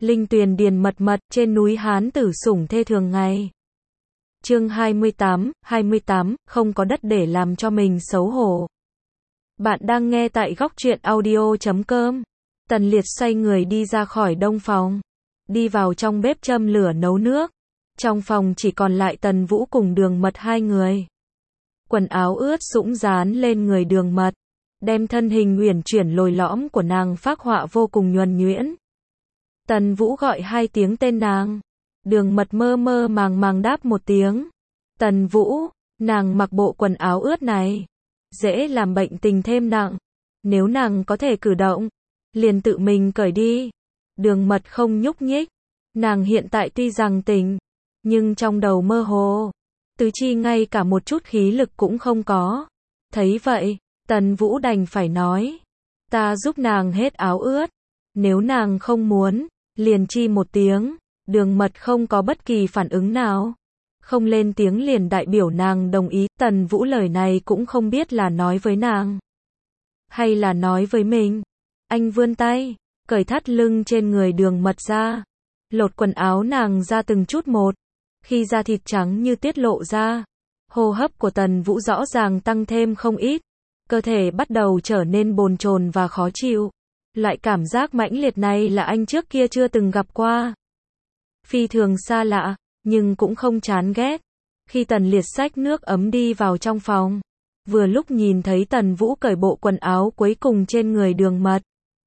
Linh tuyền điền mật mật, trên núi Hán tử sủng thê thường ngày. Chương 28, không có đất để làm cho mình xấu hổ. Bạn đang nghe tại góc truyện audio.com. Tần Liệt xoay người đi ra khỏi đông phòng. Đi vào trong bếp châm lửa nấu nước. Trong phòng chỉ còn lại Tần Vũ cùng Đường Mật hai người. Quần áo ướt sũng dán lên người Đường Mật. Đem thân hình uyển chuyển lồi lõm của nàng phác họa vô cùng nhuần nhuyễn. Tần Vũ gọi hai tiếng tên nàng. Đường Mật mơ mơ màng màng đáp một tiếng. Tần Vũ, nàng mặc bộ quần áo ướt này, dễ làm bệnh tình thêm nặng. Nếu nàng có thể cử động, liền tự mình cởi đi. Đường Mật không nhúc nhích. Nàng hiện tại tuy rằng tỉnh, nhưng trong đầu mơ hồ. Tứ chi ngay cả một chút khí lực cũng không có. Thấy vậy, Tần Vũ đành phải nói. Ta giúp nàng hết áo ướt. Nếu nàng không muốn, liền chi một tiếng. Đường Mật không có bất kỳ phản ứng nào. Không lên tiếng liền đại biểu nàng đồng ý. Tần Vũ lời này cũng không biết là nói với nàng, hay là nói với mình. Anh vươn tay, cởi thắt lưng trên người Đường Mật ra. Lột quần áo nàng ra từng chút một. Khi da thịt trắng như tiết lộ ra, hô hấp của Tần Vũ rõ ràng tăng thêm không ít. Cơ thể bắt đầu trở nên bồn chồn và khó chịu. Loại cảm giác mãnh liệt này là anh trước kia chưa từng gặp qua. Phi thường xa lạ, nhưng cũng không chán ghét. Khi Tần Liệt xách nước ấm đi vào trong phòng, vừa lúc nhìn thấy Tần Vũ cởi bộ quần áo cuối cùng trên người Đường Mật.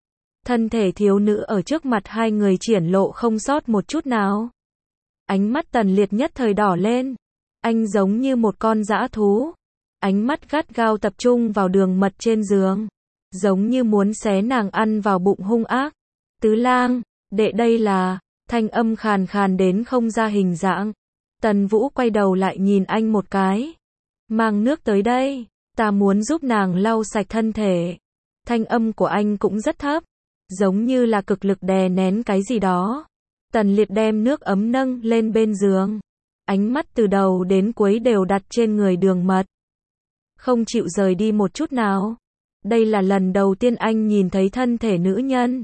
Thân thể thiếu nữ ở trước mặt hai người triển lộ không sót một chút nào. Ánh mắt Tần Liệt nhất thời đỏ lên. Anh giống như một con dã thú. Ánh mắt gắt gao tập trung vào Đường Mật trên giường, giống như muốn xé nàng ăn vào bụng hung ác. Tứ lang, đệ đây là... Thanh âm khàn khàn đến không ra hình dạng. Tần Vũ quay đầu lại nhìn anh một cái. Mang nước tới đây, ta muốn giúp nàng lau sạch thân thể. Thanh âm của anh cũng rất thấp, giống như là cực lực đè nén cái gì đó. Tần Liệt đem nước ấm nâng lên bên giường. Ánh mắt từ đầu đến cuối đều đặt trên người Đường Mật. Không chịu rời đi một chút nào. Đây là lần đầu tiên anh nhìn thấy thân thể nữ nhân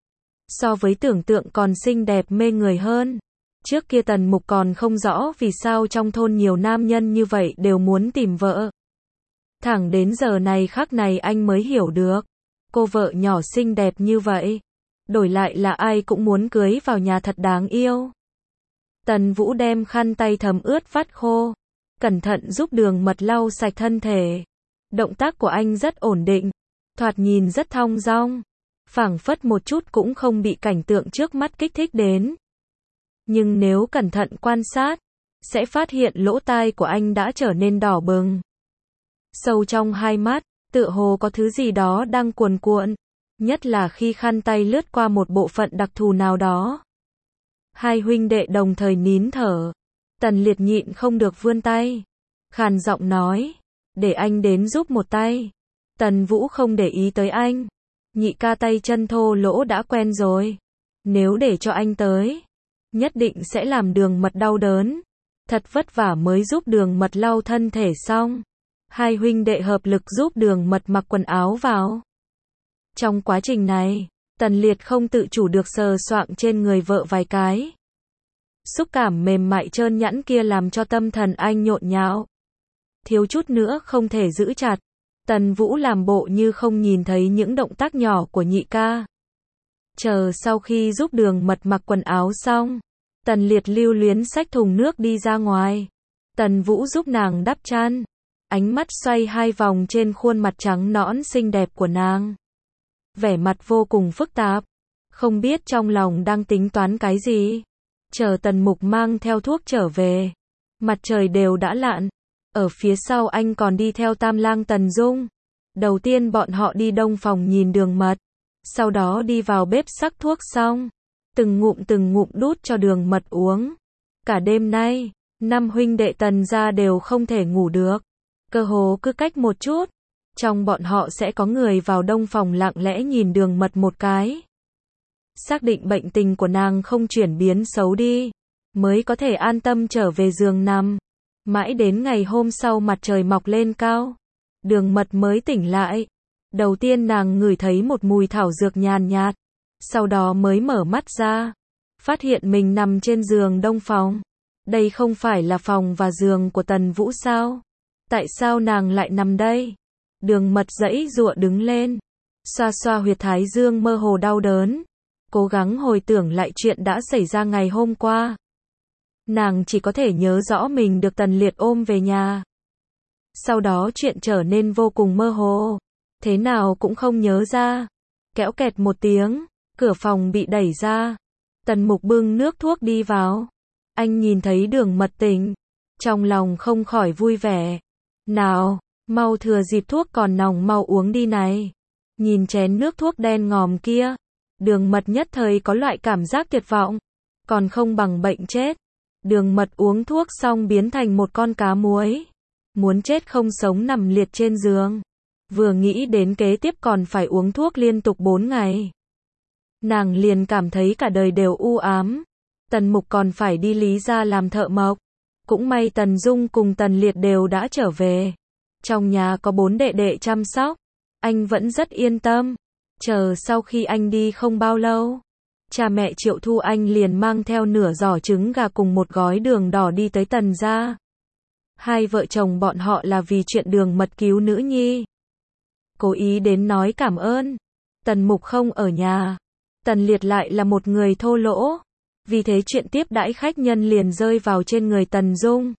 so với tưởng tượng còn xinh đẹp mê người hơn. Trước kia Tần Mục còn không rõ vì sao trong thôn nhiều nam nhân như vậy đều muốn tìm vợ. Thẳng đến giờ này khắc này anh mới hiểu được. Cô vợ nhỏ xinh đẹp như vậy, đổi lại là ai cũng muốn cưới vào nhà thật đáng yêu. Tần Vũ đem khăn tay thấm ướt vắt khô, cẩn thận giúp Đường Mật lau sạch thân thể. Động tác của anh rất ổn định, thoạt nhìn rất thong dong. Phảng phất một chút cũng không bị cảnh tượng trước mắt kích thích đến. Nhưng nếu cẩn thận quan sát, sẽ phát hiện lỗ tai của anh đã trở nên đỏ bừng. Sâu trong hai mắt, tựa hồ có thứ gì đó đang cuồn cuộn, nhất là khi khăn tay lướt qua một bộ phận đặc thù nào đó. Hai huynh đệ đồng thời nín thở. Tần Liệt nhịn không được vươn tay, khàn giọng nói, để anh đến giúp một tay. Tần Vũ không để ý tới anh. Nhị ca tay chân thô lỗ đã quen rồi. Nếu để cho anh tới, nhất định sẽ làm Đường Mật đau đớn. Thật vất vả mới giúp Đường Mật lau thân thể xong. Hai huynh đệ hợp lực giúp Đường Mật mặc quần áo vào. Trong quá trình này, Tần Liệt không tự chủ được sờ soạng trên người vợ vài cái. Xúc cảm mềm mại trơn nhẵn kia làm cho tâm thần anh nhộn nhạo. Thiếu chút nữa không thể giữ chặt. Tần Vũ làm bộ như không nhìn thấy những động tác nhỏ của nhị ca. Chờ sau khi giúp Đường Mật mặc quần áo xong, Tần Liệt lưu luyến xách thùng nước đi ra ngoài. Tần Vũ giúp nàng đắp chăn. Ánh mắt xoay hai vòng trên khuôn mặt trắng nõn xinh đẹp của nàng. Vẻ mặt vô cùng phức tạp. Không biết trong lòng đang tính toán cái gì. Chờ Tần Mục mang theo thuốc trở về. Mặt trời đều đã lặn. Ở phía sau anh còn đi theo Tam lang Tần Dung. Đầu tiên bọn họ đi đông phòng nhìn Đường Mật. Sau đó đi vào bếp sắc thuốc xong. Từng ngụm đút cho Đường Mật uống. Cả đêm nay, năm huynh đệ Tần gia đều không thể ngủ được. Cơ hồ cứ cách một chút, trong bọn họ sẽ có người vào đông phòng lặng lẽ nhìn Đường Mật một cái. Xác định bệnh tình của nàng không chuyển biến xấu đi, mới có thể an tâm trở về giường nằm. Mãi đến ngày hôm sau mặt trời mọc lên cao, Đường Mật mới tỉnh lại. Đầu tiên nàng ngửi thấy một mùi thảo dược nhàn nhạt, sau đó mới mở mắt ra. phát hiện mình nằm trên giường đông phòng. Đây không phải là phòng và giường của Tần Vũ sao? Tại sao nàng lại nằm đây? Đường Mật giãy giụa đứng lên, xoa xoa huyệt thái dương mơ hồ đau đớn, cố gắng hồi tưởng lại chuyện đã xảy ra ngày hôm qua. Nàng chỉ có thể nhớ rõ mình được Tần Liệt ôm về nhà. Sau đó chuyện trở nên vô cùng mơ hồ, thế nào cũng không nhớ ra. Kéo kẹt một tiếng, cửa phòng bị đẩy ra. Tần Mục bưng nước thuốc đi vào. Anh nhìn thấy Đường Mật tỉnh, trong lòng không khỏi vui vẻ. Nào, mau thừa dịp thuốc còn nóng mau uống đi này. Nhìn chén nước thuốc đen ngòm kia, Đường Mật nhất thời có loại cảm giác tuyệt vọng, còn không bằng bệnh chết. Đường Mật uống thuốc xong biến thành một con cá muối, muốn chết không sống nằm liệt trên giường. Vừa nghĩ đến kế tiếp còn phải uống thuốc liên tục 4 ngày, nàng liền cảm thấy cả đời đều u ám. Tần Mục còn phải đi Lý gia làm thợ mộc. Cũng may Tần Dung cùng Tần Liệt đều đã trở về. Trong nhà có 4 đệ đệ chăm sóc, anh vẫn rất yên tâm. Chờ sau khi anh đi không bao lâu, cha mẹ Triệu Thu Anh liền mang theo nửa giỏ trứng gà cùng một gói đường đỏ đi tới Tần gia. Hai vợ chồng bọn họ là vì chuyện Đường Mật cứu nữ nhi, cố ý đến nói cảm ơn. Tần Mục không ở nhà, Tần Liệt lại là một người thô lỗ, vì thế chuyện tiếp đãi khách nhân liền rơi vào trên người Tần Dung.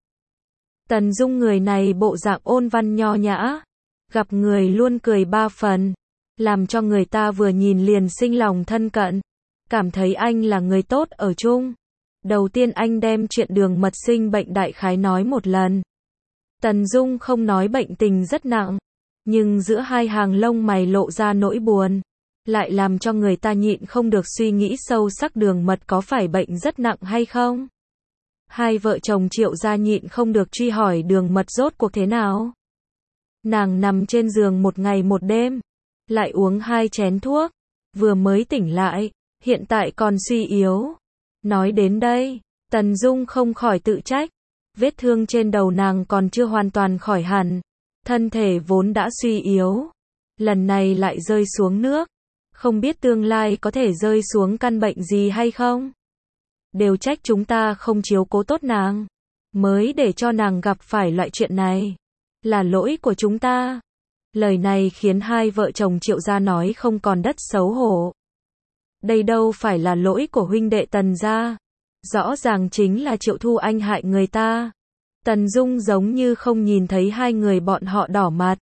Tần Dung người này bộ dạng ôn văn nho nhã, gặp người luôn cười 3 phần, làm cho người ta vừa nhìn liền sinh lòng thân cận, cảm thấy anh là người tốt ở chung. Đầu tiên anh đem chuyện Đường Mật sinh bệnh đại khái nói một lần. Tần Dung không nói bệnh tình rất nặng, nhưng giữa hai hàng lông mày lộ ra nỗi buồn, lại làm cho người ta nhịn không được suy nghĩ sâu sắc Đường Mật có phải bệnh rất nặng hay không. Hai vợ chồng Triệu gia nhịn không được truy hỏi Đường Mật rốt cuộc thế nào. Nàng nằm trên giường 1 ngày 1 đêm, lại uống 2 chén thuốc, vừa mới tỉnh lại, hiện tại còn suy yếu. Nói đến đây, Tần Dung không khỏi tự trách, vết thương trên đầu nàng còn chưa hoàn toàn khỏi hẳn, thân thể vốn đã suy yếu, lần này lại rơi xuống nước, không biết tương lai có thể rơi xuống căn bệnh gì hay không. Đều trách chúng ta không chiếu cố tốt nàng, mới để cho nàng gặp phải loại chuyện này, là lỗi của chúng ta. Lời này khiến hai vợ chồng Triệu gia nói không còn đất xấu hổ. Đây đâu phải là lỗi của huynh đệ Tần gia, rõ ràng chính là Triệu Thu Anh hại người ta. Tần Dung giống như không nhìn thấy hai người bọn họ đỏ mặt,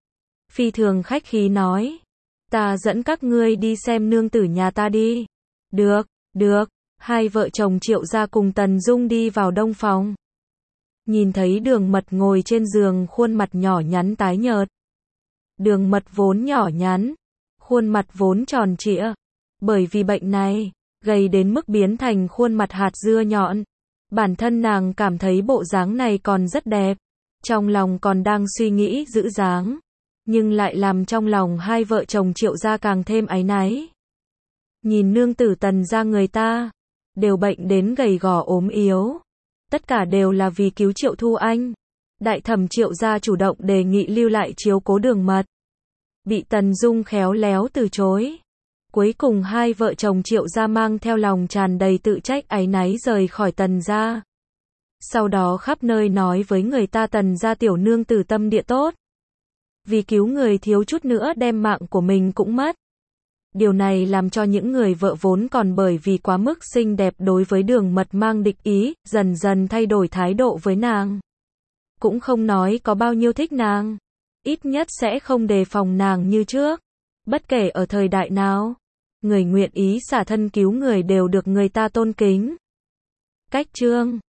phi thường khách khí nói, ta dẫn các ngươi đi xem nương tử nhà ta đi. Được, được. Hai vợ chồng Triệu gia cùng Tần Dung đi vào đông phòng. Nhìn thấy Đường Mật ngồi trên giường, khuôn mặt nhỏ nhắn tái nhợt. Đường Mật vốn nhỏ nhắn, khuôn mặt vốn tròn trịa, bởi vì bệnh này, gầy đến mức biến thành khuôn mặt hạt dưa nhọn. Bản thân nàng cảm thấy bộ dáng này còn rất đẹp, trong lòng còn đang suy nghĩ giữ dáng, nhưng lại làm trong lòng hai vợ chồng Triệu gia càng thêm áy náy. Nhìn nương tử Tần gia người ta, đều bệnh đến gầy gò ốm yếu, tất cả đều là vì cứu Triệu Thu Anh. Đại thẩm Triệu gia chủ động đề nghị lưu lại chiếu cố Đường Mật, bị Tần Dung khéo léo từ chối. Cuối cùng hai vợ chồng Triệu gia mang theo lòng tràn đầy tự trách áy náy rời khỏi Tần gia. Sau đó khắp nơi nói với người ta Tần gia tiểu nương tử tâm địa tốt, vì cứu người thiếu chút nữa đem mạng của mình cũng mất. Điều này làm cho những người vợ vốn còn bởi vì quá mức xinh đẹp đối với Đường Mật mang địch ý, dần dần thay đổi thái độ với nàng. Cũng không nói có bao nhiêu thích nàng, ít nhất sẽ không đề phòng nàng như trước. Bất kể ở thời đại nào, người nguyện ý xả thân cứu người đều được người ta tôn kính. Cách chương